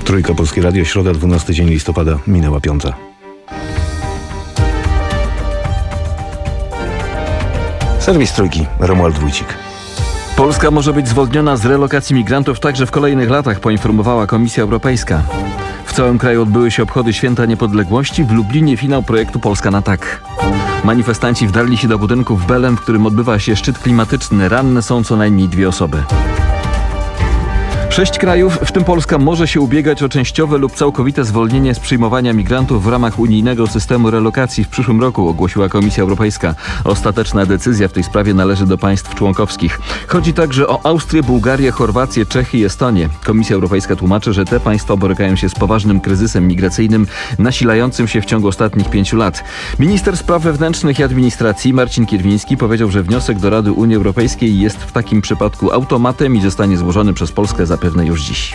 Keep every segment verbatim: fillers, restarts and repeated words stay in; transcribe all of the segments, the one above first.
Trójka, Polskie Radio, środa, dwunasty dzień listopada, minęła piąta. Serwis Trójki, Romuald Wójcik. Polska może być zwolniona z relokacji migrantów także w kolejnych latach, poinformowała Komisja Europejska. W całym kraju odbyły się obchody Święta Niepodległości. W Lublinie finał projektu Polska na tak. Manifestanci wdarli się do budynku w Belem, w którym odbywa się szczyt klimatyczny. Ranne są co najmniej dwie osoby. Sześć krajów, w tym Polska, może się ubiegać o częściowe lub całkowite zwolnienie z przyjmowania migrantów w ramach unijnego systemu relokacji w przyszłym roku, ogłosiła Komisja Europejska. Ostateczna decyzja w tej sprawie należy do państw członkowskich. Chodzi także o Austrię, Bułgarię, Chorwację, Czechy i Estonię. Komisja Europejska tłumaczy, że te państwa borykają się z poważnym kryzysem migracyjnym nasilającym się w ciągu ostatnich pięciu lat. Minister Spraw Wewnętrznych i Administracji Marcin Kierwiński powiedział, że wniosek do Rady Unii Europejskiej jest w takim przypadku automatem i zostanie złożony przez Polskę zapewne już dziś.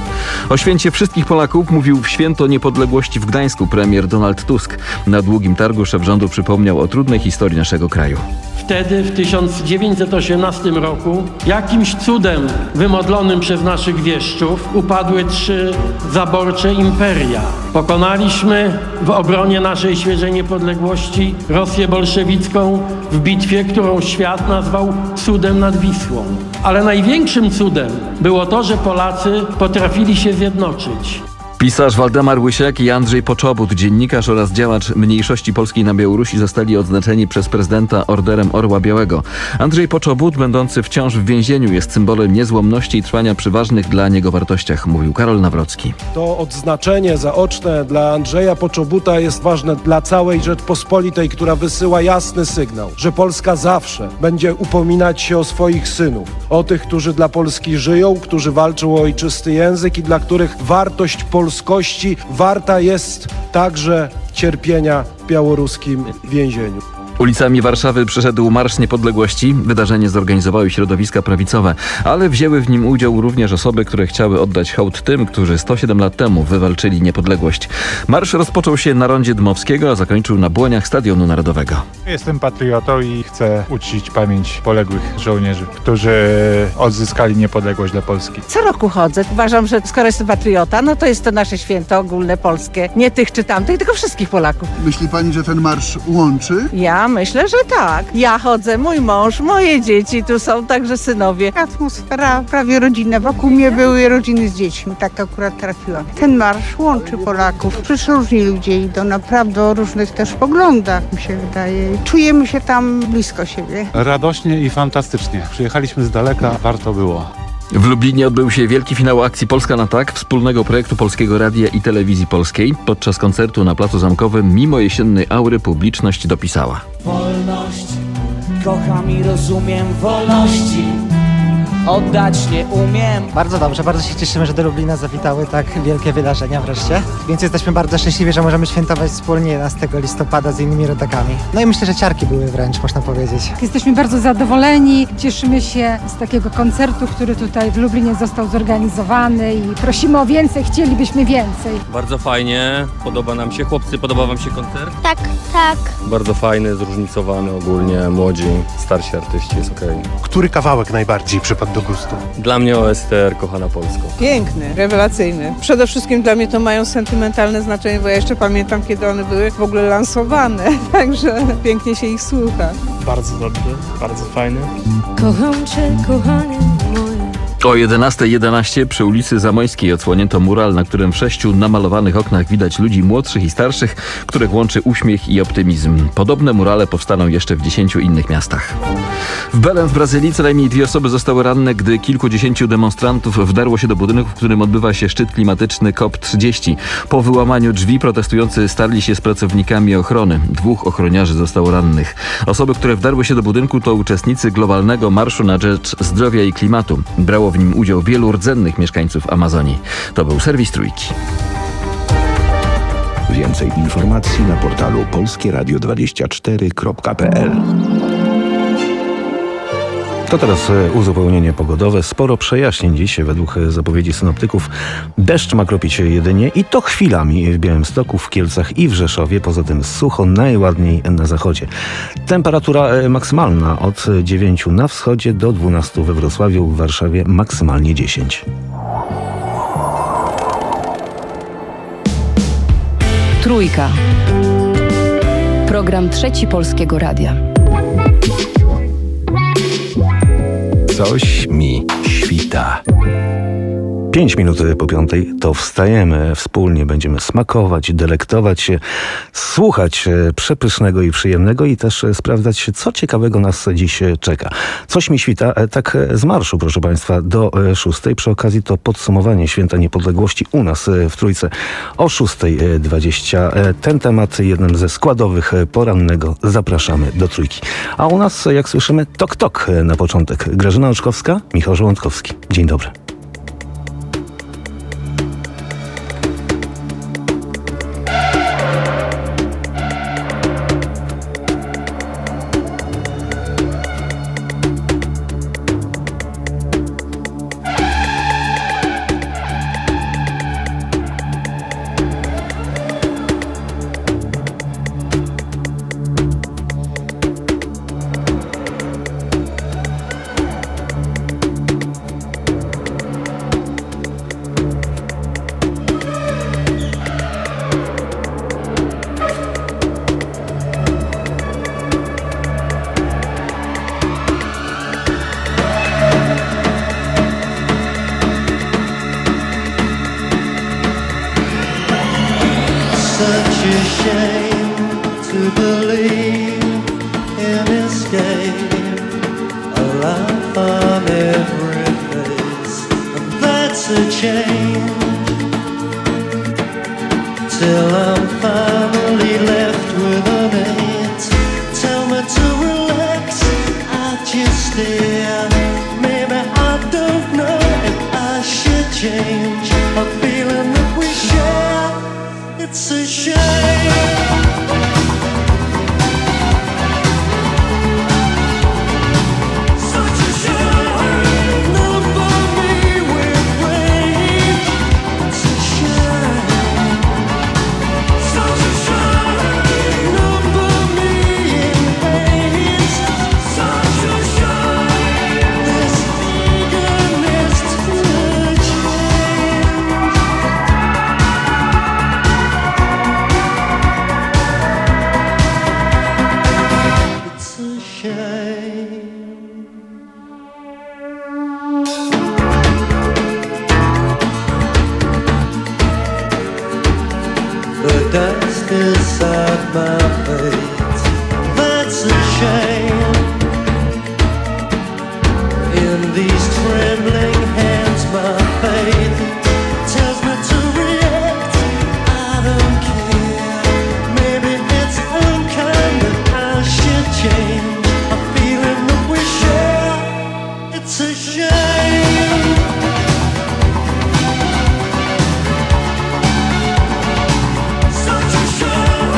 O święcie wszystkich Polaków mówił w Święto Niepodległości w Gdańsku premier Donald Tusk. Na Długim Targu szef rządu przypomniał o trudnej historii naszego kraju. Wtedy, w tysiąc dziewięćset osiemnastym roku, jakimś cudem wymodlonym przez naszych wieszczów upadły trzy zaborcze imperia. Pokonaliśmy w obronie naszej świeżej niepodległości Rosję bolszewicką w bitwie, którą świat nazwał cudem nad Wisłą. Ale największym cudem było to, że Polacy potrafili się zjednoczyć. Pisarz Waldemar Łysiak i Andrzej Poczobut, dziennikarz oraz działacz mniejszości polskiej na Białorusi, zostali odznaczeni przez prezydenta Orderem Orła Białego. Andrzej Poczobut, będący wciąż w więzieniu, jest symbolem niezłomności i trwania przy ważnych dla niego wartościach, mówił Karol Nawrocki. To odznaczenie zaoczne dla Andrzeja Poczobuta jest ważne dla całej Rzeczpospolitej, która wysyła jasny sygnał, że Polska zawsze będzie upominać się o swoich synów, o tych, którzy dla Polski żyją, którzy walczą o ojczysty język i dla których wartość polskiej polskości warta jest także cierpienia w białoruskim więzieniu. Ulicami Warszawy przeszedł Marsz Niepodległości. Wydarzenie zorganizowały środowiska prawicowe, ale wzięły w nim udział również osoby, które chciały oddać hołd tym, którzy sto siedem lat temu wywalczyli niepodległość. Marsz rozpoczął się na rondzie Dmowskiego, a zakończył na błoniach Stadionu Narodowego. Jestem patriotą i chcę uczcić pamięć poległych żołnierzy, którzy odzyskali niepodległość dla Polski. Co roku chodzę. Uważam, że skoro jestem patriota, no to jest to nasze święto ogólne polskie. Nie tych czy tamtych, tylko wszystkich Polaków. Myśli pani, że ten marsz łączy? Ja myślę, że tak. Ja chodzę, mój mąż, moje dzieci, tu są także synowie. Atmosfera prawie rodzinna. Wokół mnie były rodziny z dziećmi. Tak akurat trafiłam. Ten marsz łączy Polaków. Przecież różni ludzie idą, naprawdę o różnych też poglądach, mi się wydaje. Czujemy się tam blisko siebie. Radośnie i fantastycznie. Przyjechaliśmy z daleka, warto było. W Lublinie odbył się wielki finał akcji Polska na tak, wspólnego projektu Polskiego Radia i Telewizji Polskiej. Podczas koncertu na Placu Zamkowym, mimo jesiennej aury, publiczność dopisała. Wolność, kocham i rozumiem wolności, oddać nie umiem. Bardzo dobrze, bardzo się cieszymy, że do Lublina zawitały tak wielkie wydarzenia wreszcie. Więc jesteśmy bardzo szczęśliwi, że możemy świętować wspólnie jedenastego listopada z innymi rodakami. No i myślę, że ciarki były wręcz, można powiedzieć. Jesteśmy bardzo zadowoleni, cieszymy się z takiego koncertu, który tutaj w Lublinie został zorganizowany i prosimy o więcej, chcielibyśmy więcej. Bardzo fajnie, podoba nam się. Chłopcy, podoba wam się koncert? Tak, tak. Bardzo fajny, zróżnicowany ogólnie, młodzi, starsi artyści, jest okej. Okay. Który kawałek najbardziej przypadł do gustu? Dla mnie O S T R, kochana Polsko. Piękny, rewelacyjny. Przede wszystkim dla mnie to mają sentymentalne znaczenie, bo ja jeszcze pamiętam, kiedy one były w ogóle lansowane, także pięknie się ich słucha. Bardzo dobry, bardzo fajny. Kocham cię, kochanie moje. O jedenasta jedenaście przy ulicy Zamoyskiej odsłonięto mural, na którym w sześciu namalowanych oknach widać ludzi młodszych i starszych, których łączy uśmiech i optymizm. Podobne murale powstaną jeszcze w dziesięciu innych miastach. W Belem w Brazylii co najmniej dwie osoby zostały ranne, gdy kilkudziesięciu demonstrantów wdarło się do budynku, w którym odbywa się szczyt klimatyczny COP trzydzieści. Po wyłamaniu drzwi protestujący starli się z pracownikami ochrony. Dwóch ochroniarzy zostało rannych. Osoby, które wdarły się do budynku, to uczestnicy globalnego marszu na rzecz zdrowia i klimatu. Brało w nim udział wielu rdzennych mieszkańców Amazonii. To był serwis Trójki. Więcej informacji na portalu polskie radio dwadzieścia cztery kropka p l. To teraz uzupełnienie pogodowe. Sporo przejaśnień dziś według zapowiedzi synoptyków. Deszcz ma kropić jedynie i to chwilami w Białymstoku, w Kielcach i w Rzeszowie. Poza tym sucho, najładniej na zachodzie. Temperatura maksymalna od dziewięciu na wschodzie do dwunastu we Wrocławiu, w Warszawie maksymalnie dziesięć. Trójka. Program Trzeci Polskiego Radia. Coś mi świta. Pięć minut po piątej to wstajemy, wspólnie będziemy smakować, delektować się, słuchać przepysznego i przyjemnego i też sprawdzać, co ciekawego nas dziś czeka. Coś mi świta, tak z marszu, proszę Państwa, do szóstej. Przy okazji to podsumowanie Święta Niepodległości u nas w Trójce o szóstej dwadzieścia. Ten temat jednym ze składowych porannego. Zapraszamy do Trójki. A u nas, jak słyszymy, tok tok na początek. Grażyna Oczkowska, Michał Żołądkowski. Dzień dobry. Such a shame.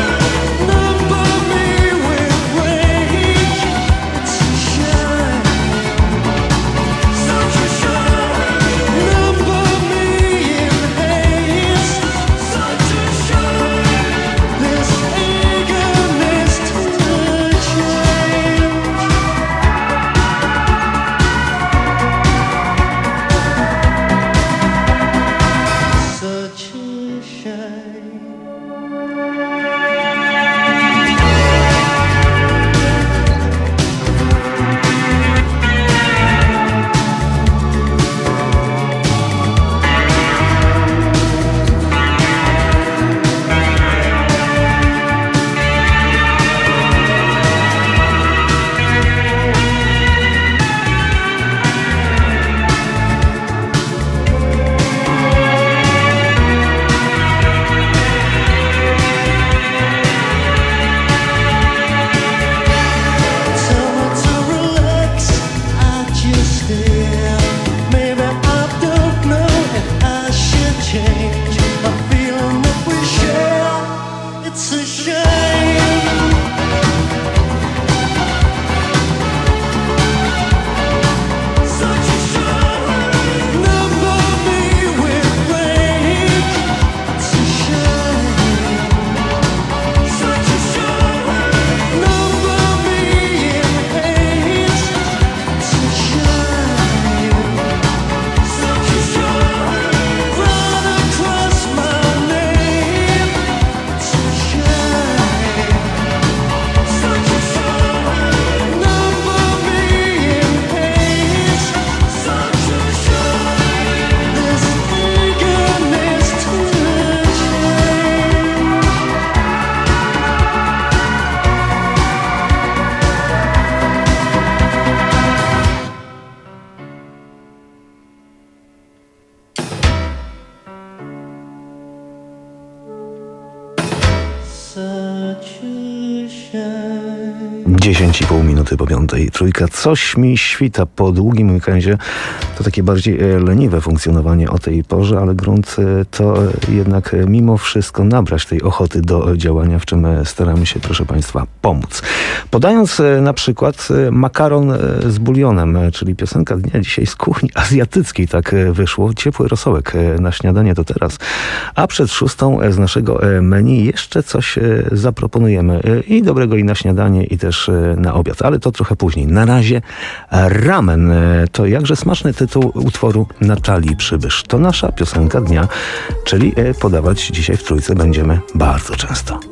dziesięć i pół minuty po piątej. Trójka coś mi świta po długim weekendzie. To takie bardziej leniwe funkcjonowanie o tej porze, ale grunt to jednak mimo wszystko nabrać tej ochoty do działania, w czym staramy się, proszę Państwa, pomóc. Podając na przykład makaron z bulionem, czyli piosenka dnia dzisiaj z kuchni azjatyckiej, tak wyszło. Ciepły rosołek na śniadanie to teraz. A przed szóstą z naszego menu jeszcze coś zaproponujemy. I dobrego i na śniadanie, i też na obiad, ale to trochę później. Na razie ramen. To jakże smaczny tytuł utworu Natalii Przybysz. To nasza piosenka dnia, czyli podawać dzisiaj w Trójce będziemy bardzo często.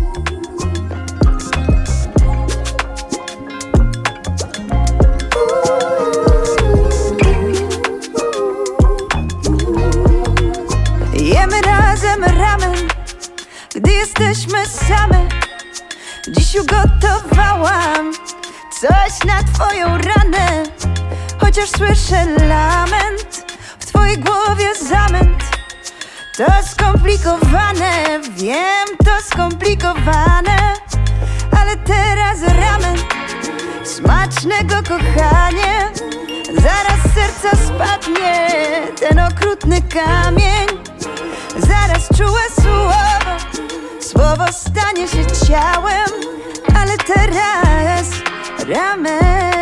Jemy razem ramen, gdy jesteśmy same. Dziś ugotowałam coś na twoją ranę. Chociaż słyszę lament, w twojej głowie zamęt. To skomplikowane, wiem, to skomplikowane. Ale teraz ramen, smacznego kochanie. Zaraz z serca spadnie ten okrutny kamień. Zaraz czułe słowo, słowo stanie się ciałem. Ale teraz ramen.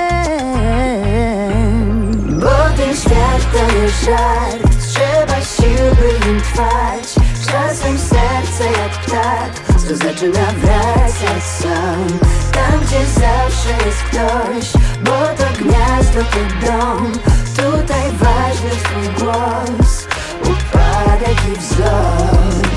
Bo ten świat to nie żart, trzeba sił, by nim trwać. Czasem serce jak ptak, co zaczyna wracać sam. Tam, gdzie zawsze jest ktoś, bo to gniazdo, to dom. Tutaj ważny twój głos, upadek i wzlot.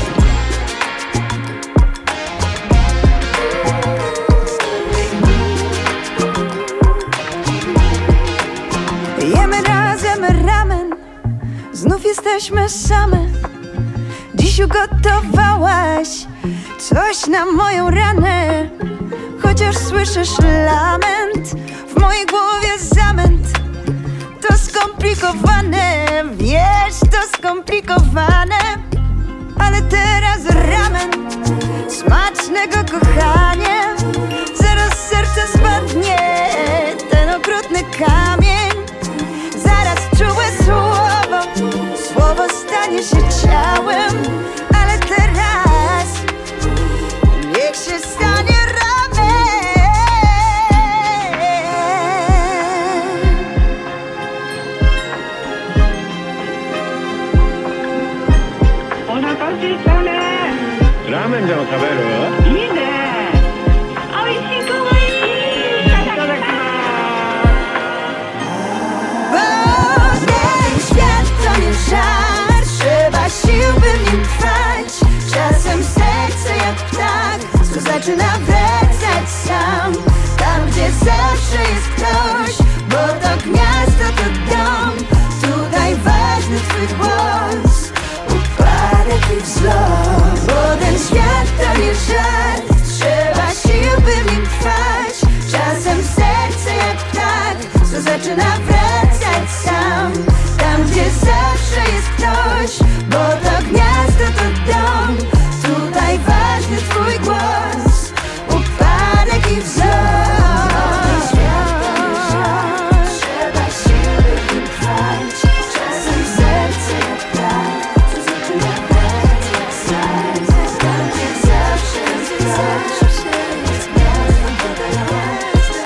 Jemy razem ramen, znów jesteśmy same. Dziś ugotowałaś coś na moją ranę. Chociaż słyszysz lament, w mojej głowie zamęt. To skomplikowane, wiesz, to skomplikowane. Ale teraz ramen, smacznego kochanie. Zaraz z serca spadnie ten okrutny kamień. Zaraz czułe słowo, słowo stanie się ciałem. Ale teraz niech się stanie ramen. Ramen de los saberos. Żart, trzeba sił, by w nim trwać. Czasem serce jak ptak, co zaczyna wracać sam. Tam, gdzie zawsze jest ktoś, bo to gniazdo, to dom. Tutaj ważny twój głos, upadek i wzlot. Bo ten świat to nie żart, trzeba sił, by w nim trwać. Czasem serce jak ptak, co zaczyna wracać sam. Tam, gdzie zawsze jest ktoś, bo to gniazdo, to dom. Tutaj ważny twój głos, upadek i wzlot. Trzeba sił, by w nim trwać. Czasem serce jak ptak, co zaczyna wracać sam. Tam, gdzie zawsze jest ktoś, jest gniazdo, to gniazdo.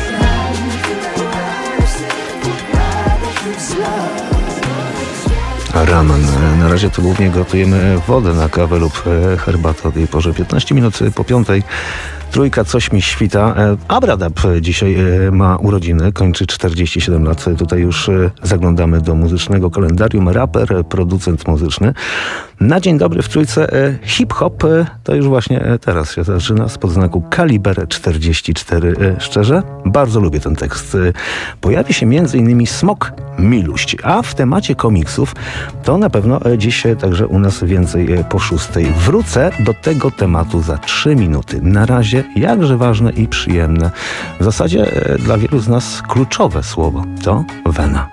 Upadek i wzlot. Ramen. Na razie to głównie gotujemy wodę na kawę lub herbatę o tej porze. piętnaście minut po piątej. Trójka coś mi świta. Abradab dzisiaj ma urodziny, kończy czterdzieści siedem lat. Tutaj już zaglądamy do muzycznego kalendarium. Raper, producent muzyczny. Na dzień dobry w Trójce hip-hop to już właśnie teraz się zaczyna spod znaku Kaliber czterdzieści cztery. Szczerze, bardzo lubię ten tekst. Pojawi się między innymi Smok Miluść, a w temacie komiksów to na pewno dziś także u nas więcej po szóstej. Wrócę do tego tematu za trzy minuty. Na razie jakże ważne i przyjemne, w zasadzie dla wielu z nas kluczowe słowo to wena.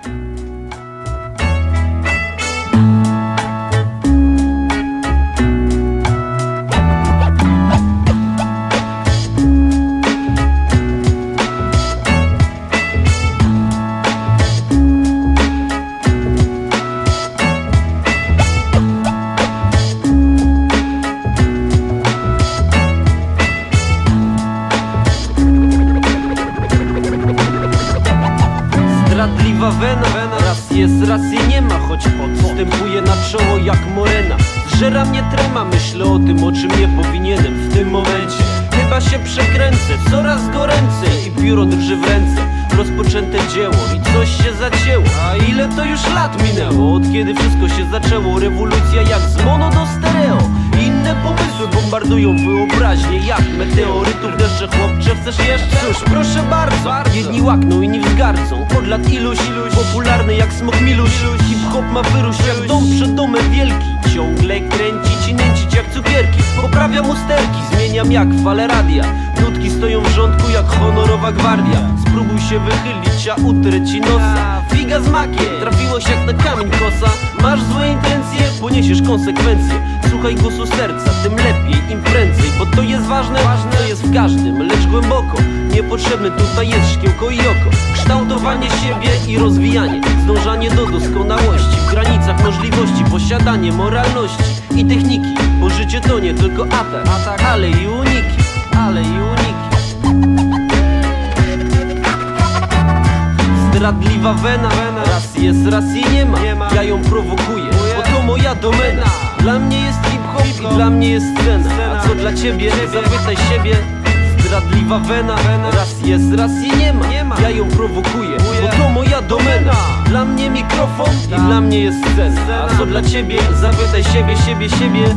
racji nie ma, choć podstępuję na czoło jak morena. Zżera mnie trema, myślę o tym, o czym nie powinienem w tym momencie. Chyba się przekręcę, coraz goręcej i pióro drży w ręce. Rozpoczęte dzieło i coś się zacięło. A ile to już lat minęło, od kiedy wszystko się zaczęło? Rewolucja jak z mono do stereo. Inne pomysły bombardują wyobraźnię jak meteorytów deszcze. Chłopcze, chcesz jeszcze? Cóż, proszę bardzo. Jedni łakną, inni wzgardzą. Od lat iluś, iluś popularny jak smok miluś. Hip-hop ma wyrósł jak dom przed domem wielki. Ciągle kręcić i nęcić jak cukierki. Poprawiam usterki, zmieniam jak fale radia. Nutki stoją w rządku jak honorowa gwardia. Spróbuj się wychylić, a utrę ci nosa. Figa z makiem, trafiło się jak na kamień kosa. Masz złe intencje, poniesiesz konsekwencje. Słuchaj głosu serca, tym lepiej, im prędzej. Bo to jest ważne, to jest w każdym, lecz głęboko. Niepotrzebne tutaj jest szkiełko i oko. Kształtowanie siebie i rozwijanie. Zdążanie do doskonałości. W granicach możliwości, posiadanie moralności i techniki. Bo życie to nie tylko atak, ale i uniki. Ale i uniki. Zdradliwa wena, raz jest, raz jej nie ma. Ja ją prowokuję, bo to moja domena. Dla mnie jest hip-hop i dla mnie jest scena. A co dla ciebie? Zapytaj siebie. Zdradliwa wena, raz jest, raz jej nie ma. Ja ją prowokuję, bo to moja domena. Dla mnie mikrofon i dla mnie jest scena. A co dla ciebie? Zapytaj siebie, siebie, siebie.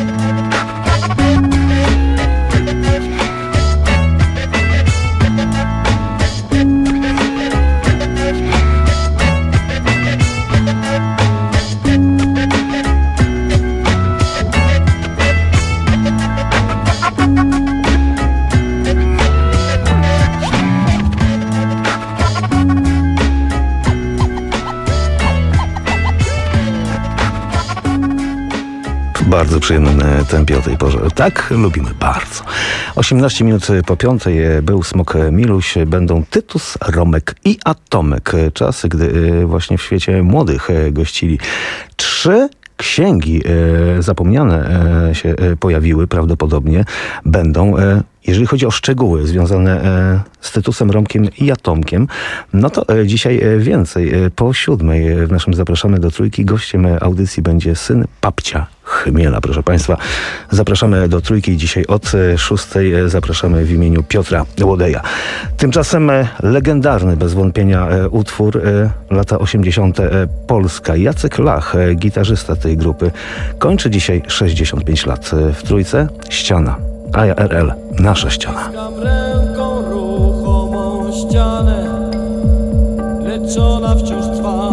Bardzo przyjemnym tempie o tej porze. Tak, lubimy bardzo. osiemnaście minut po piątej był Smok Miluś, będą Tytus, Romek i Atomek. Czasy, gdy właśnie w świecie młodych gościli trzy księgi e, zapomniane e, się e, pojawiły, prawdopodobnie będą, e, jeżeli chodzi o szczegóły związane e, z Tytusem, Romkiem i Atomkiem, no to e, dzisiaj e, więcej. E, po siódmej e, w naszym Zapraszamy do Trójki gościem audycji będzie syn Papcia Chmiela. Proszę Państwa, zapraszamy do Trójki dzisiaj od e, szóstej. E, zapraszamy w imieniu Piotra Łodeja. Tymczasem e, legendarny bez wątpienia e, utwór e, lata osiemdziesiąte. E, Polska. Jacek Lach, e, gitarzysta tej grupy, kończy dzisiaj sześćdziesiąt pięć lat. E, w Trójce ściana. A ja R L, nasza ściana. Ściskam ręką ruchomą ścianę, lecz ona wciąż trwa.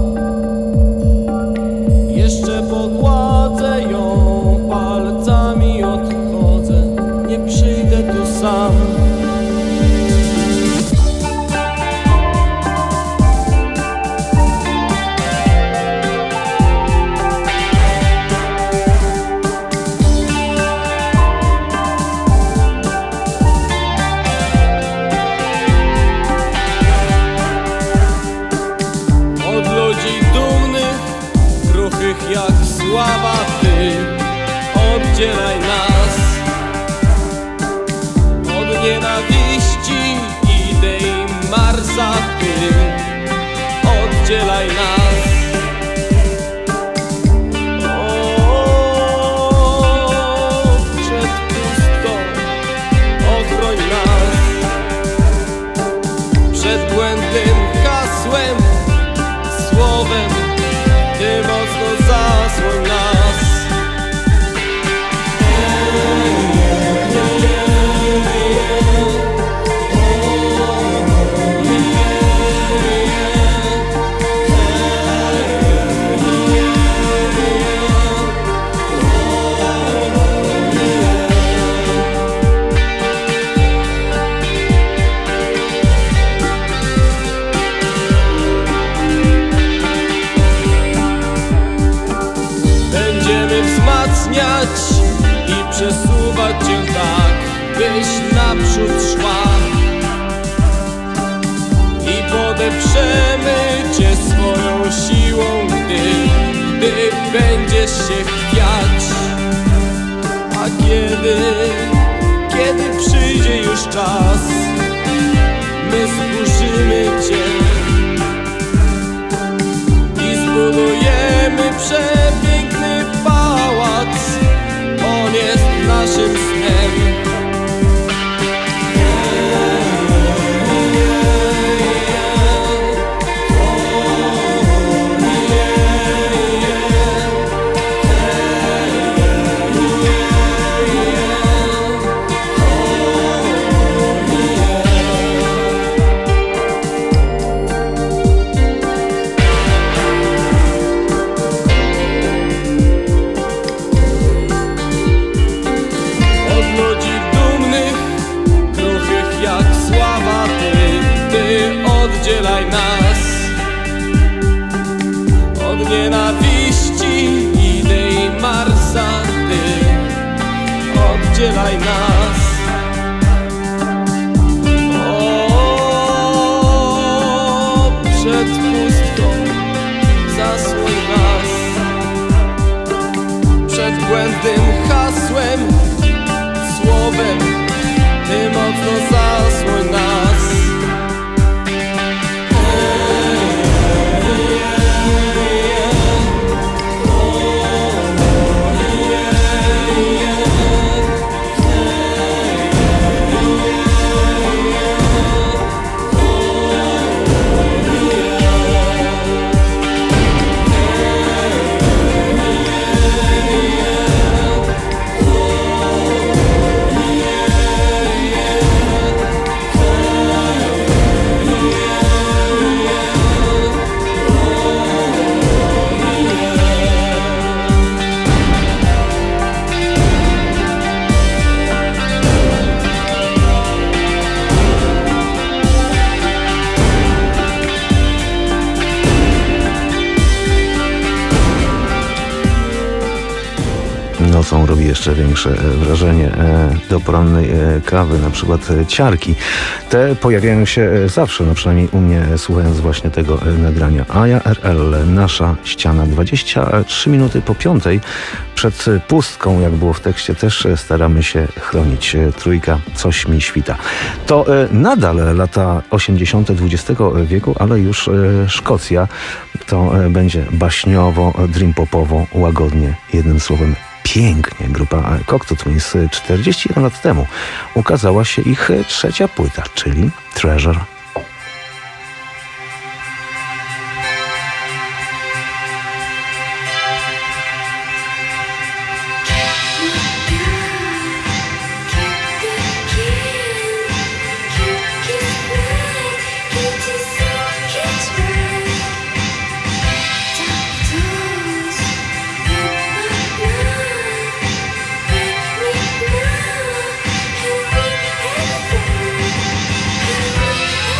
Jeszcze pogładzę ją palcami, odchodzę, nie przyjdę tu sam. Jak sława Ty, oddzielaj nas od nienawiści, idei Marsa Ty, oddzielaj nas. O, przed pustką ochroń nas, przed błędnym hasłem, słowem Ty mocno zasłoń nas. I przesuwać Cię tak, byś naprzód szła. I podeprzemy Cię swoją siłą, gdy, gdy będziesz się chwiać. A kiedy, kiedy przyjdzie już czas, my zburzymy Cię i z zasłoń nas. O, przed pustką zasłoń nas. Przed błędnym hasłem, słowem, Ty mocno zasłoń nas. Nocą robi jeszcze większe wrażenie do porannej kawy, na przykład ciarki. Te pojawiają się zawsze, no przynajmniej u mnie, słuchając właśnie tego nagrania. Aja R L, nasza ściana, dwadzieścia trzy minuty po piątej. Przed pustką, jak było w tekście, też staramy się chronić. Trójka, coś mi świta. To nadal lata osiemdziesiąte dwudziestego wieku, ale już Szkocja. To będzie baśniowo, dream-popowo, łagodnie, jednym słowem pięknie. Grupa Cocteau Twins czterdzieści jeden lat temu ukazała się ich trzecia płyta, czyli Treasure. Thank you.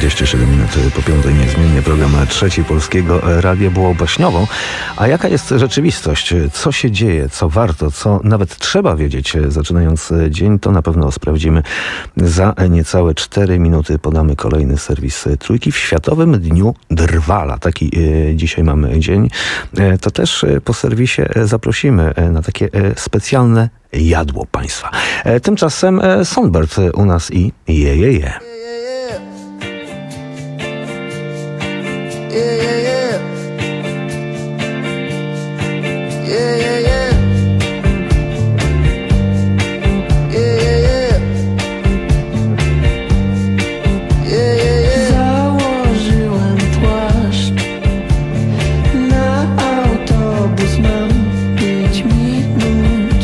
dwadzieścia siedem minut po piątej niezmiennie program Trzeci Polskiego Radia było baśniową. A jaka jest rzeczywistość? Co się dzieje? Co warto? Co nawet trzeba wiedzieć zaczynając dzień? To na pewno sprawdzimy za niecałe cztery minuty. Podamy kolejny serwis Trójki w Światowym Dniu Drwala. Taki dzisiaj mamy dzień. To też po serwisie zaprosimy na takie specjalne jadło państwa. Tymczasem Songbird u nas i je, je, je. Yeah, yeah, yeah. Yeah, yeah, yeah. Yeah, yeah, yeah. Yeah, yeah, yeah. Założyłem płaszcz. Na autobus mam pięć minut.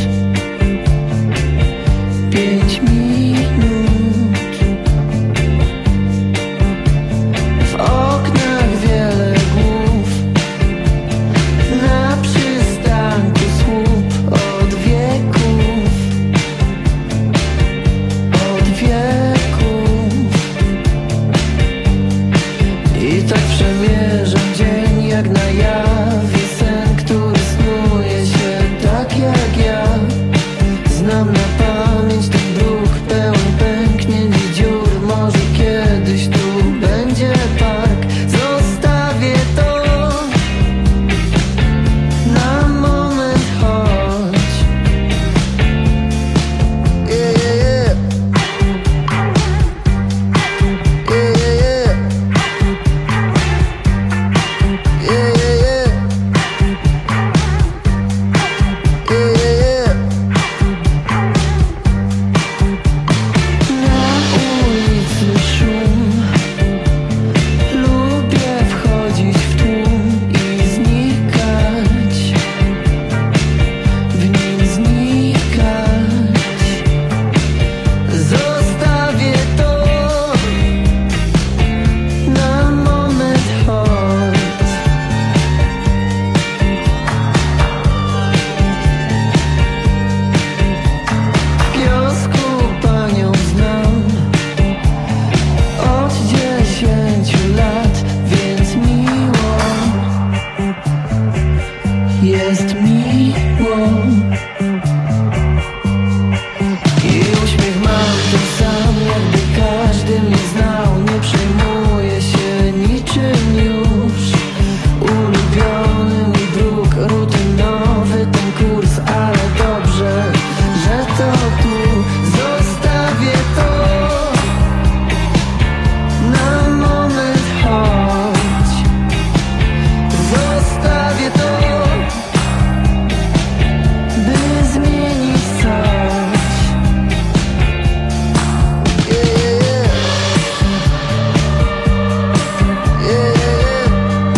Pięć minut. W oknach wiele głów. Na przystanku słup od wieków. Od wieków. I tak przemierzam dzień jak na jawie. Sen, który snuje się tak jak ja. Znam na pamięć ten dróg pełen pęknięć i dziur. Może kiedyś tu będzie park. Zostawię to na moment, chodź. Yeah, yeah, yeah. Yeah, yeah, yeah. Yeah, yeah, yeah. Yeah, yeah, yeah. Na ulicy szum. Lubię wchodzić w tłum i znikać. W nim znikać. Zostawię to na moment, chodź. W kiosku panią znam od dziesięciu lat, więc miło jest miło. I uśmiech mam ten sam, jakby każdy mnie znał. Nie przejmuję się niczym już. Ulubiony mój dróg, rutynowy ten kurs, ale dobrze, że to tu. Zostawię to na moment, chodź. Zostawię to, by zmienić coś. Yeah, yeah, yeah. Yeah, yeah,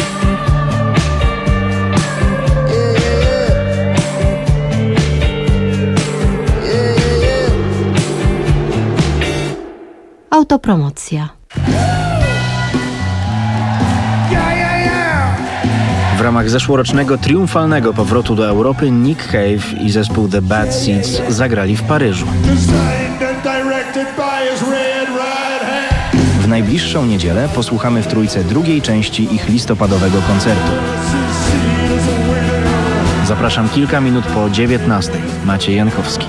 yeah. Yeah, yeah, yeah. Autopromocja. W ramach zeszłorocznego triumfalnego powrotu do Europy Nick Cave i zespół The Bad Seeds zagrali w Paryżu. W najbliższą niedzielę posłuchamy w Trójce drugiej części ich listopadowego koncertu. Zapraszam kilka minut po dziewiętnastej. Maciej Jankowski.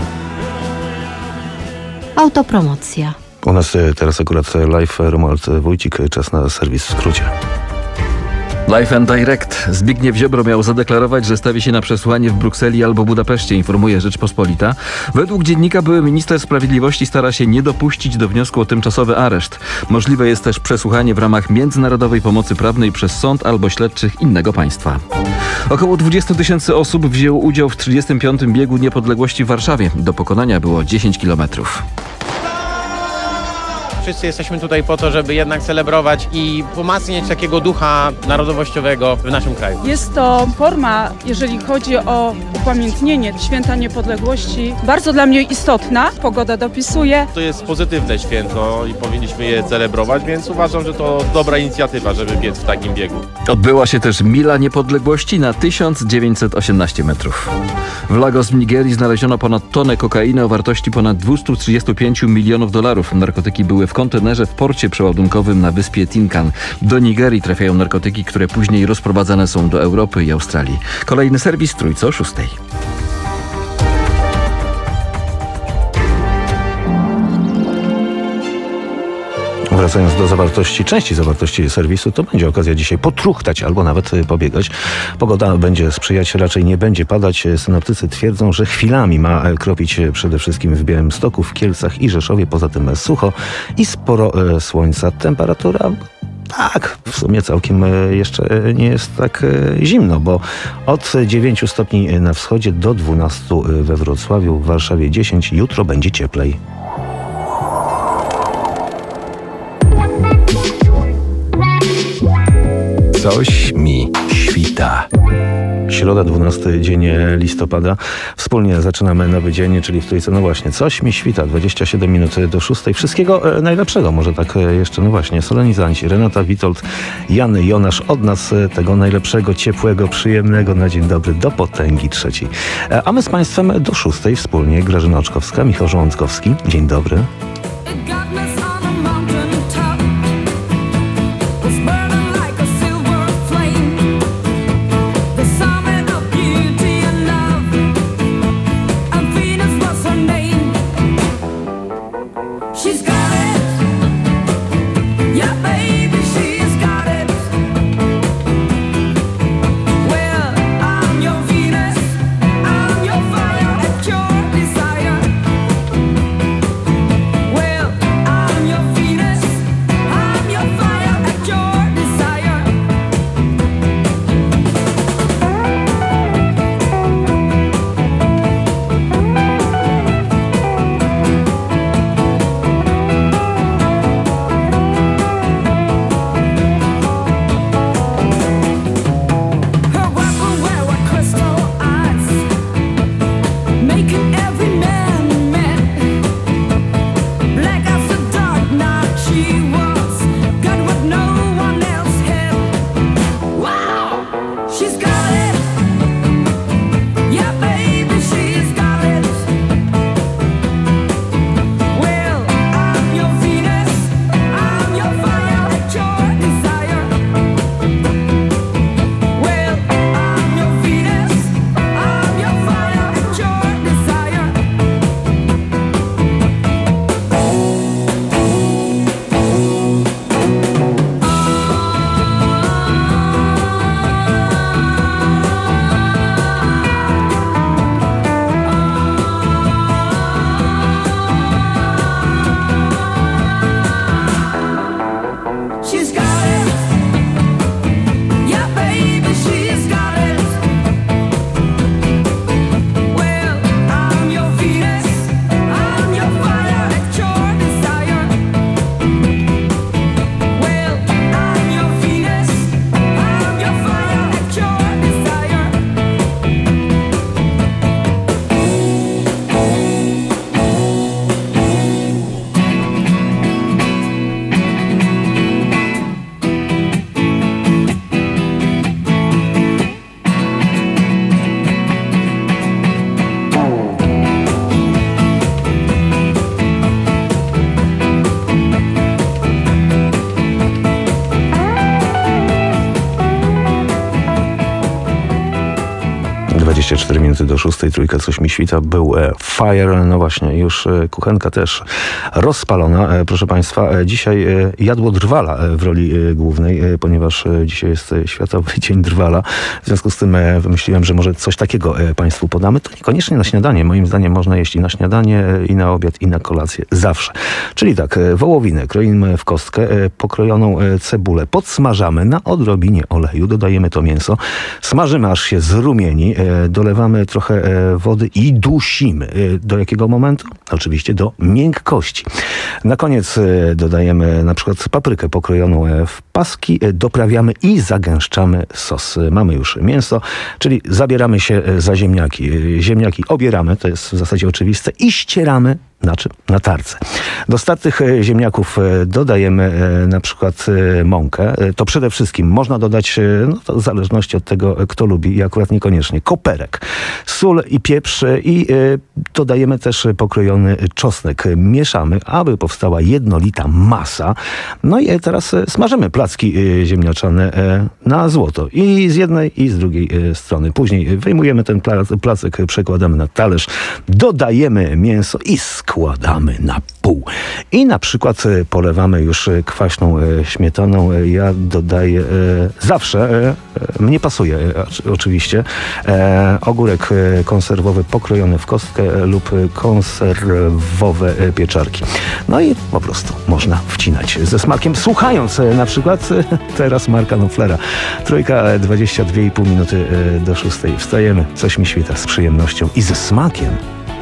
Autopromocja. U nas teraz akurat live Romuald Wójcik. Czas na serwis w skrócie. Live and Direct. Zbigniew Ziobro miał zadeklarować, że stawi się na przesłuchanie w Brukseli albo Budapeszcie, informuje Rzeczpospolita. Według dziennika były minister sprawiedliwości stara się nie dopuścić do wniosku o tymczasowy areszt. Możliwe jest też przesłuchanie w ramach międzynarodowej pomocy prawnej przez sąd albo śledczych innego państwa. Około dwadzieścia tysięcy osób wzięło udział w trzydziestym piątym biegu niepodległości w Warszawie. Do pokonania było dziesięć kilometrów. Wszyscy jesteśmy tutaj po to, żeby jednak celebrować i umacniać takiego ducha narodowościowego w naszym kraju. Jest to forma, jeżeli chodzi o upamiętnienie Święta Niepodległości, bardzo dla mnie istotna. Pogoda dopisuje. To jest pozytywne święto i powinniśmy je celebrować, więc uważam, że to dobra inicjatywa, żeby biec w takim biegu. Odbyła się też Mila Niepodległości na tysiąc dziewięćset osiemnaście metrów. W Lagos w Nigerii znaleziono ponad tonę kokainy o wartości ponad dwieście trzydzieści pięć milionów dolarów. Narkotyki były w kontenerze w porcie przeładunkowym na wyspie Tinkan. Do Nigerii trafiają narkotyki, które później rozprowadzane są do Europy i Australii. Kolejny serwis Trójce o szóstej. Wracając do zawartości, części zawartości serwisu, to będzie okazja dzisiaj potruchtać albo nawet pobiegać. Pogoda będzie sprzyjać, raczej nie będzie padać. Synoptycy twierdzą, że chwilami ma kropić przede wszystkim w Białymstoku, w Kielcach i Rzeszowie. Poza tym sucho i sporo e, słońca. Temperatura... Tak, w sumie całkiem jeszcze nie jest tak zimno, bo od dziewięciu stopni na wschodzie do dwunastu we Wrocławiu, w Warszawie dziesięć. Jutro będzie cieplej. Coś mi świta. Środa, dwunasty dzień listopada. Wspólnie zaczynamy nowy dzień, czyli w Trójce. No właśnie, coś mi świta. dwadzieścia siedem minut do szóstej. Wszystkiego najlepszego. Może tak jeszcze, no właśnie. Solenizanci, Renata Witold, Jan Jonasz. Od nas tego najlepszego, ciepłego, przyjemnego na dzień dobry do potęgi trzeciej. A my z Państwem do szóstej wspólnie. Grażyna Oczkowska, Michał Żołądkowski. Dzień dobry. dwadzieścia cztery minuty do szóstej, Trójka coś mi świta. Był e, Fire, no właśnie, już e, kuchenka też rozpalona. E, proszę Państwa, e, dzisiaj e, jadło drwala e, w roli e, głównej, e, ponieważ e, dzisiaj jest e, Światowy Dzień Drwala. W związku z tym e, wymyśliłem, że może coś takiego e, Państwu podamy. To niekoniecznie na śniadanie. Moim zdaniem można jeść i na śniadanie, e, i na obiad, i na kolację. Zawsze. Czyli tak, e, wołowinę kroimy w kostkę, e, pokrojoną e, cebulę podsmażamy na odrobinie oleju, dodajemy to mięso, smażymy aż się zrumieni, e, dolewamy trochę e, wody i dusimy. E, do jakiego momentu? Oczywiście do miękkości. Na koniec e, dodajemy na przykład paprykę pokrojoną e, w paski doprawiamy i zagęszczamy sos. Mamy już mięso, czyli zabieramy się za ziemniaki. Ziemniaki obieramy, to jest w zasadzie oczywiste, i ścieramy na czym? Na tarce. Do startych ziemniaków dodajemy na przykład mąkę. To przede wszystkim można dodać, no to w zależności od tego, kto lubi, i akurat niekoniecznie, koperek, sól i pieprz, i dodajemy też pokrojony czosnek. Mieszamy, aby powstała jednolita masa. No i teraz smażymy placki ziemniaczane na złoto. I z jednej, i z drugiej strony. Później wyjmujemy ten placek, przekładamy na talerz, dodajemy mięso i składamy na pół. I na przykład polewamy już kwaśną śmietaną. Ja dodaję zawsze, mnie pasuje oczywiście, ogórek konserwowy pokrojony w kostkę lub konserwowe pieczarki. No i po prostu można wcinać ze smakiem, słuchając na przykład teraz Marka Knopflera. Trójka, dwadzieścia dwie i pół minuty do szóstej. Wstajemy, coś mi świta, z przyjemnością i ze smakiem.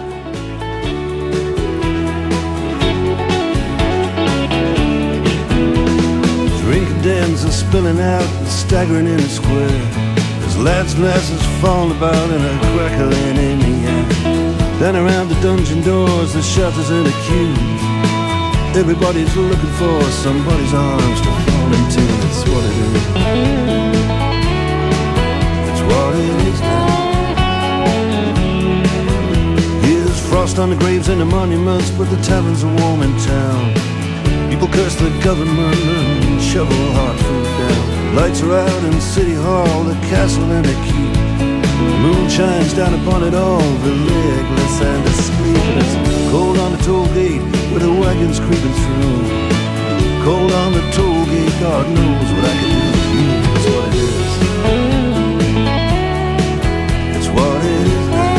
Dens are spilling out and staggering in a square. There's lads' glasses falling about and a crackling in the air. Then around the dungeon doors, the shutters and the queues. Everybody's looking for somebody's arms to fall into. It's what it is. It's what it is now. Here's frost on the graves and the monuments, but the taverns are warm in town. People curse the government and shovel hard food down. Lights are out in City Hall, the castle and the keep. The moon shines down upon it all, the legless and the sleepless. Cold on the toll gate with the wagons creeping through. Cold on the toll gate, God knows what I can do with you. That's what it is. It's what it is now.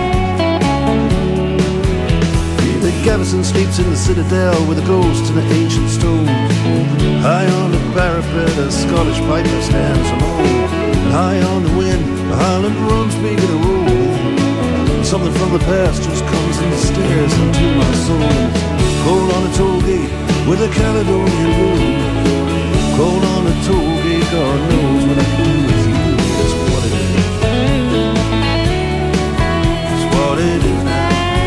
Gavison sleeps in the citadel with the ghosts and the ancient stones. High on the parapet, a Scottish piper stands alone. And high on the wind, the Highland runs making a roll. Something from the past just comes and stares into my soul. Cold on the toll gate with a Caledonian moon. Cold on the toll gate, God knows what I can do with you. That's what it is. That's what it is now.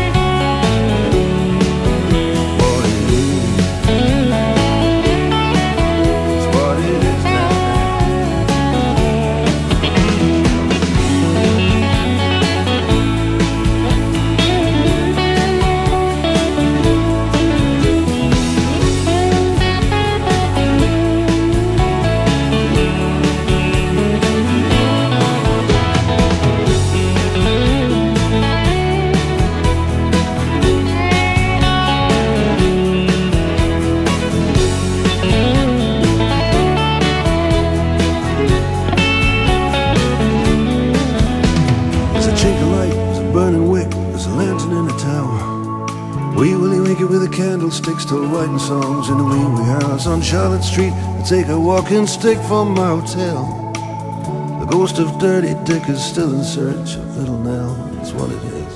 Candlesticks still writing songs in the wee wee house on Charlotte Street. I take a walking stick from my hotel. The ghost of Dirty Dick is still in search of Little Nell. That's what it is.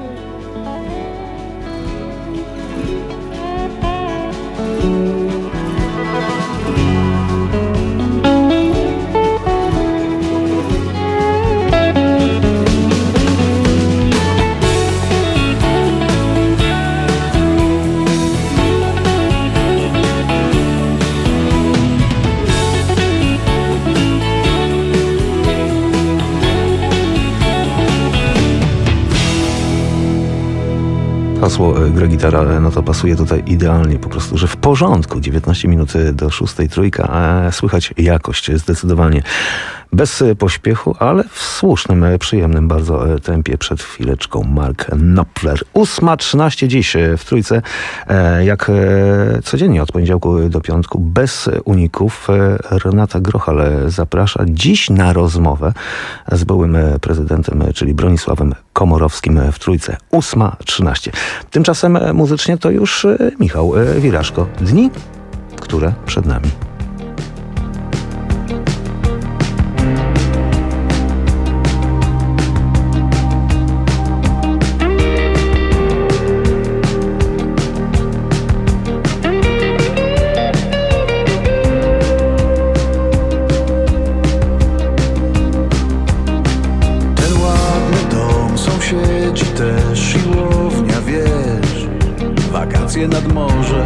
Hasło gra gitara, no to pasuje tutaj idealnie, po prostu, że w porządku. dziewiętnaście minut do szóstej, Trójka, a słychać jakość zdecydowanie. Bez pośpiechu, ale w słusznym, przyjemnym bardzo tempie. Przed chwileczką Mark Knopfler. ósma trzynaście dziś w Trójce, jak codziennie od poniedziałku do piątku, bez uników. Renata Grochal zaprasza dziś na rozmowę z byłym prezydentem, czyli Bronisławem Komorowskim w Trójce. ósma trzynaście. Tymczasem muzycznie to już Michał Wiraszko. Dni, które przed nami. emocje nad morzem.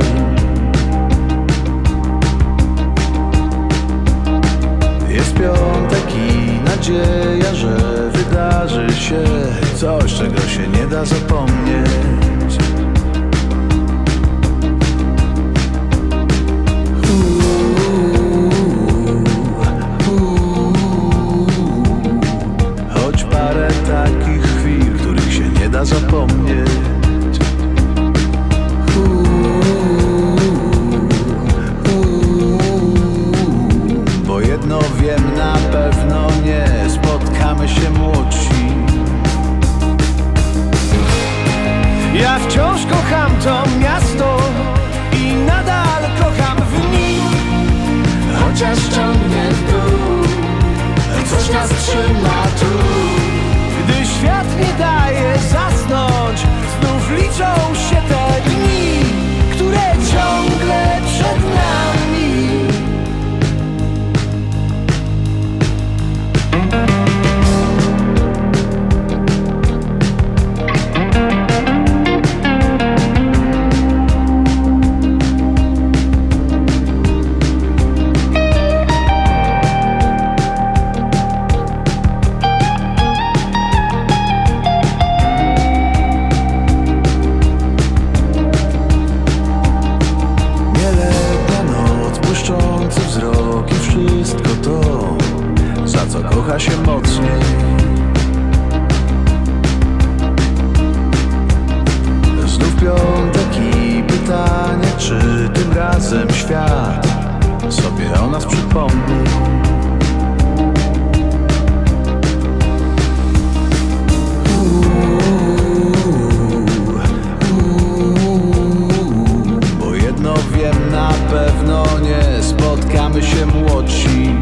Jest piątek i nadzieja, że wydarzy się coś, czego się nie da zapomnieć. Choć parę takich chwil, których się nie da zapomnieć. Bo jedno wiem na pewno, nie spotkamy się młodsi. Ja wciąż kocham to miasto i nadal kocham w nim. Chociaż ciągnie w dół, coś nas trzyma tu. Gdy świat nie daje zasnąć, znów liczą się te dni, które ciągle przed nami. Kocha się mocniej. Znów piątek i pytanie, czy tym razem świat sobie o nas przypomni. Bo jedno wiem na pewno, nie spotkamy się młodsi.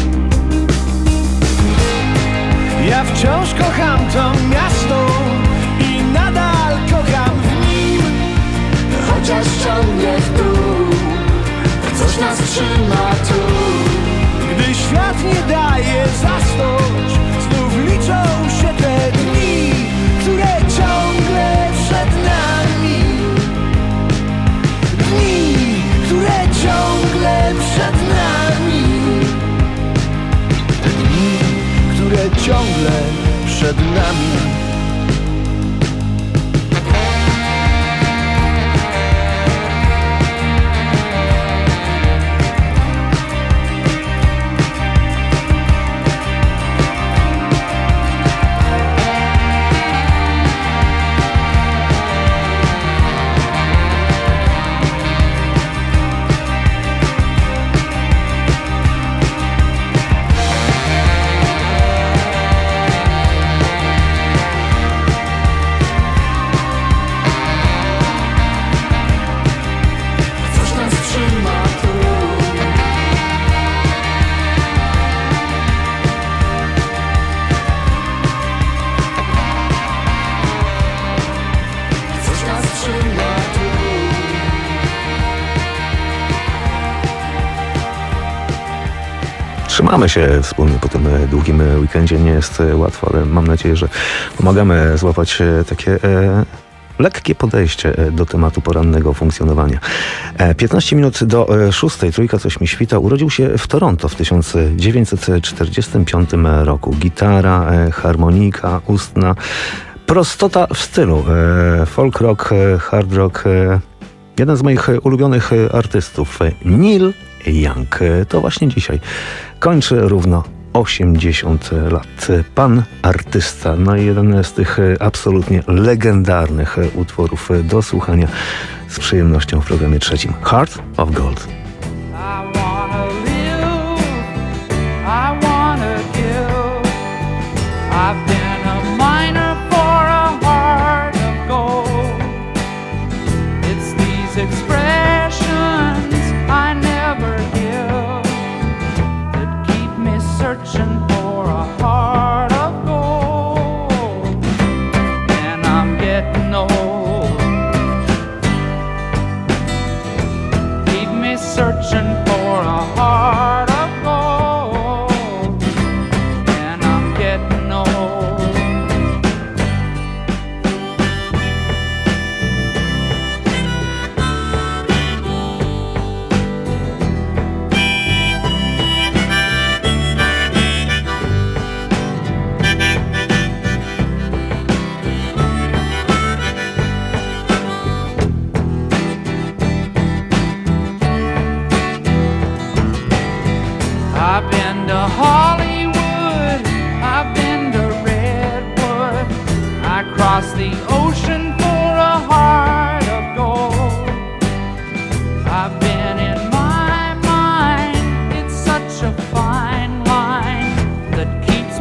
Ja wciąż kocham to miasto i nadal kocham w nim. Chociaż ciągnie w dół, coś nas trzyma tu. Gdy świat nie daje zasnąć, znów liczą się te dni, które ciągle przed nami. Dni, które ciągle przed nami. Które ciągle przed nami. Trzymamy się wspólnie po tym długim weekendzie. Nie jest łatwo, ale mam nadzieję, że pomagamy złapać takie e, lekkie podejście do tematu porannego funkcjonowania. piętnaście minut do szóstej. Trójka coś mi świta. Urodził się w Toronto w tysiąc dziewięćset czterdziestym piątym roku. Gitara, harmonika ustna, prostota w stylu. Folk rock, hard rock. Jeden z moich ulubionych artystów, Neil Young. To właśnie dzisiaj kończy równo osiemdziesiąt lat. Pan artysta. No i jeden z tych absolutnie legendarnych utworów do słuchania z przyjemnością w programie trzecim. Heart of Gold. Searching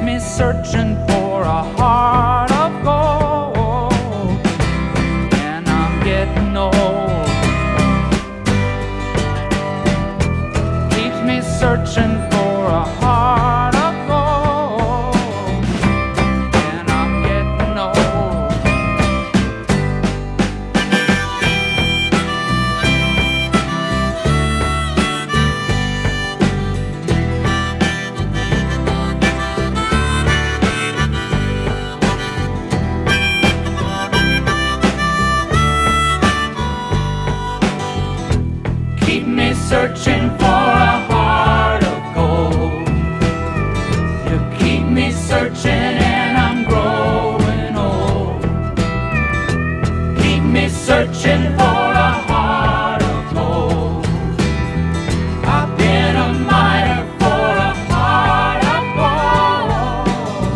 me searching for a heart of gold, and I'm getting old. Keeps me searching for a heart of gold, and I'm getting old. Keep me searching for a heart of gold. You keep me searching and I'm growing old. Keep me searching for a heart of gold. I've been a miner for a heart of gold.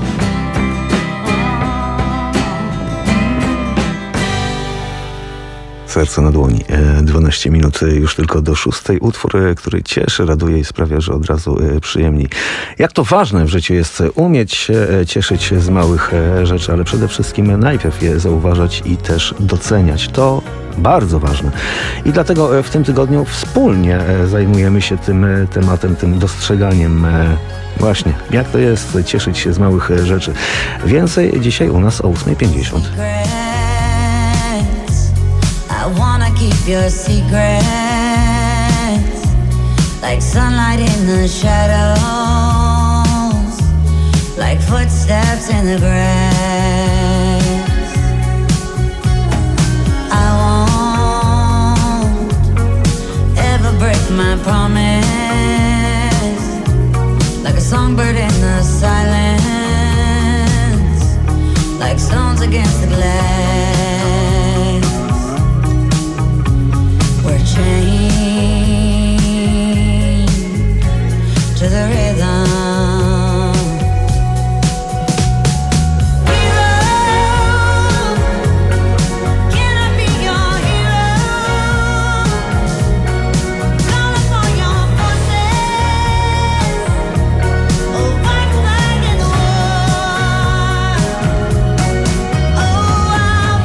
Serce na dłoni. E, dwanaście minut e, już tylko do szóstej. Utwór, e, który cieszy, raduje i sprawia, że od razu e, przyjemniej. Jak to ważne w życiu jest e, umieć się e, cieszyć się z małych e, rzeczy, ale przede wszystkim najpierw je zauważać i też doceniać. To bardzo ważne. I dlatego e, w tym tygodniu wspólnie e, zajmujemy się tym e, tematem, tym dostrzeganiem e, właśnie, jak to jest cieszyć się z małych e, rzeczy. Więcej dzisiaj u nas o ósma pięćdziesiąt. I wanna keep your secrets, like sunlight in the shadows, like footsteps in the grass. I won't ever break my promise, like a songbird in the silence, like stones against the glass. We're chained to the rhythm. Oh,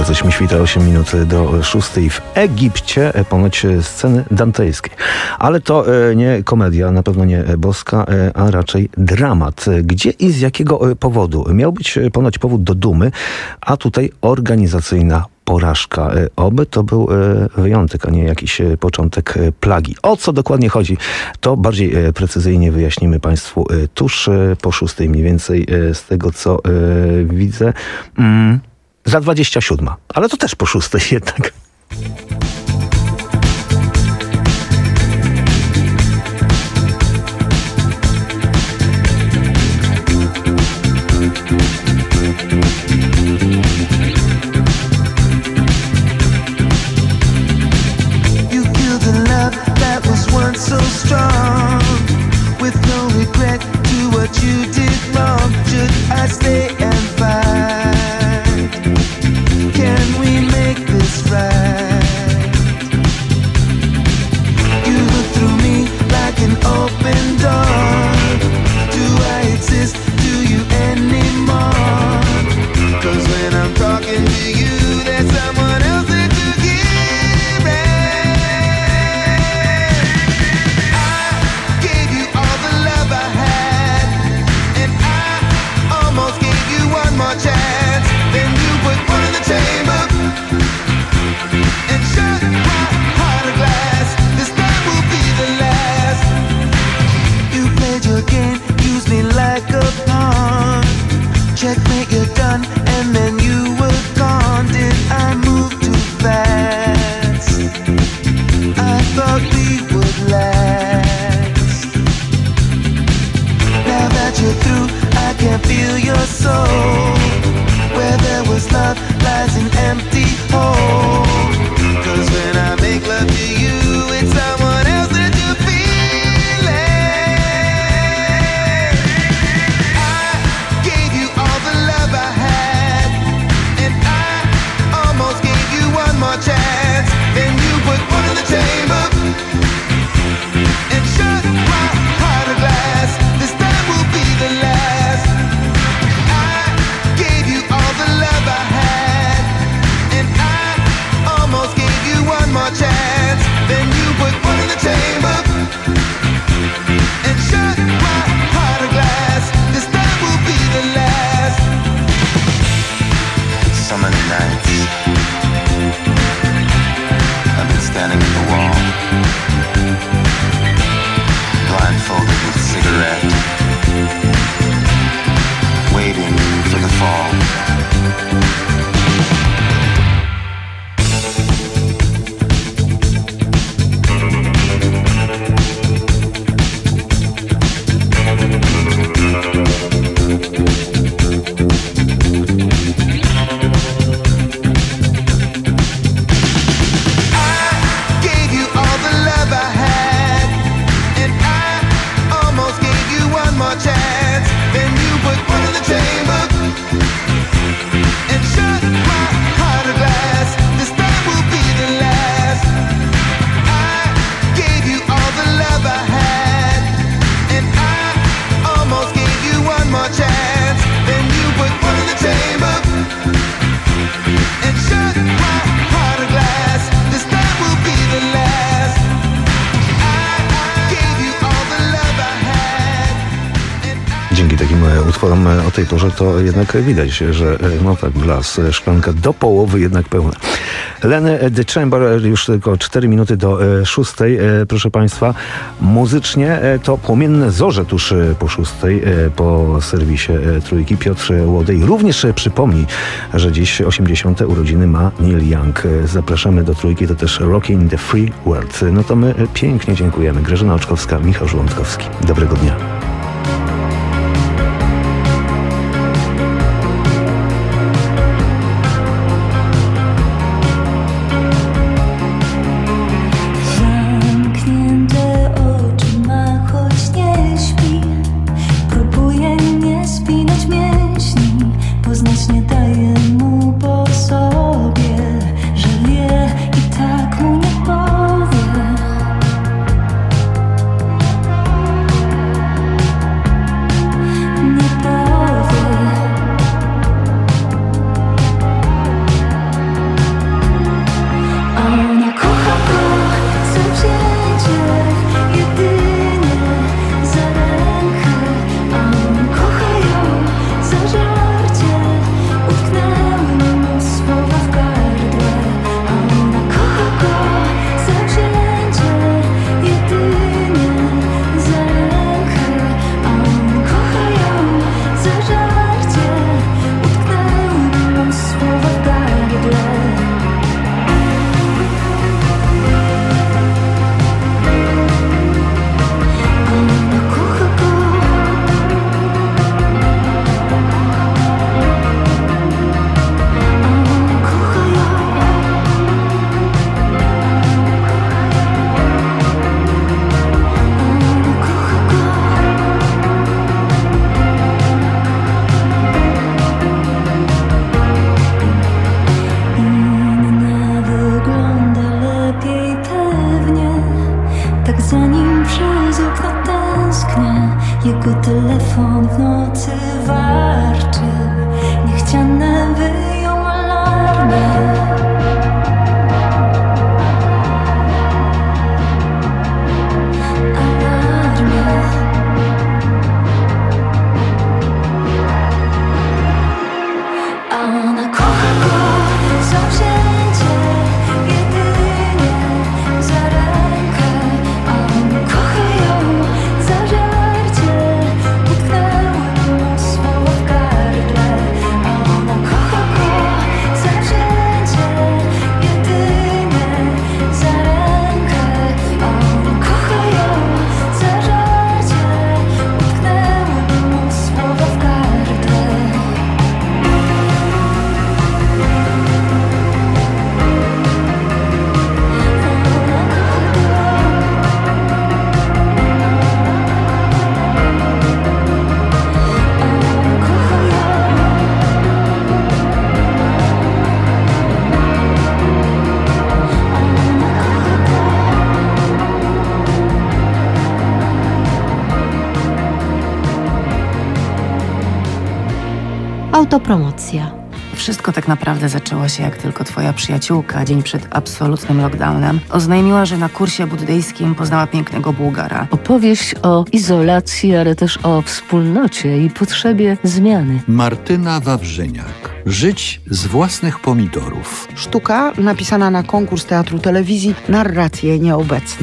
Coś mi świta, osiem minut do szóstej. W Egipcie ponoć sceny dantejskie. Ale to nie komedia, na pewno nie boska, a raczej dramat. Gdzie i z jakiego powodu? Miał być ponoć powód do dumy, a tutaj organizacyjna porażka. Oby to był wyjątek, a nie jakiś początek plagi. O co dokładnie chodzi, to bardziej precyzyjnie wyjaśnimy Państwu tuż po szóstej, mniej więcej z tego, co widzę. Mm, za dwadzieścia siódma, ale to też po szóstej jednak. So strong, with no regret to what you did wrong. Should I stay and fight? Can we make this right? You look through me like an open door. Do I exist to you anymore? 'Cause when I'm talking to you, there's someone else that you give it. More chance, then you put one in the chamber and shut my heart of glass. This time will be the last. You played your game, used me like a pawn. Checkmate, you're done, and then you were gone. Did I move too fast? I thought we would last. Now that you're through, I can feel your soul. Where there was love lies an empty hole. 'Cause when I make love to you, it's someone else that you're feeling. I gave you all the love I had, and I almost gave you one more chance. Then you put one in the chamber and shut my heart of glass. This time will be the last. More chance, then you put one in the chamber and shut my heart of glass. This time will be the last. So many nights I've been standing at the wall, blindfolded with cigarette, waiting for the fall. Utworom o tej porze to jednak widać, że no tak, glas, szklanka do połowy jednak pełna. Leny The Chamber, już tylko cztery minuty do szóstej, proszę Państwa. Muzycznie to Płomienne Zorze tuż po szóstej po serwisie Trójki. Piotr Łodej również przypomni, że dziś osiemdziesiąte urodziny ma Neil Young. Zapraszamy do Trójki, to też Rockin' the Free World. No to my pięknie dziękujemy. Grażyna Oczkowska, Michał Żołądkowski. Dobrego dnia. Powie telefon w nocy warczy, niechciane wyją alarmy. Autopromocja. Wszystko tak naprawdę zaczęło się, jak tylko twoja przyjaciółka dzień przed absolutnym lockdownem oznajmiła, że na kursie buddyjskim poznała pięknego Bułgara. Opowieść o izolacji, ale też o wspólnocie i potrzebie zmiany. Martyna Wawrzyniak. Żyć z własnych pomidorów. Sztuka napisana na konkurs Teatru Telewizji, narracje nieobecne.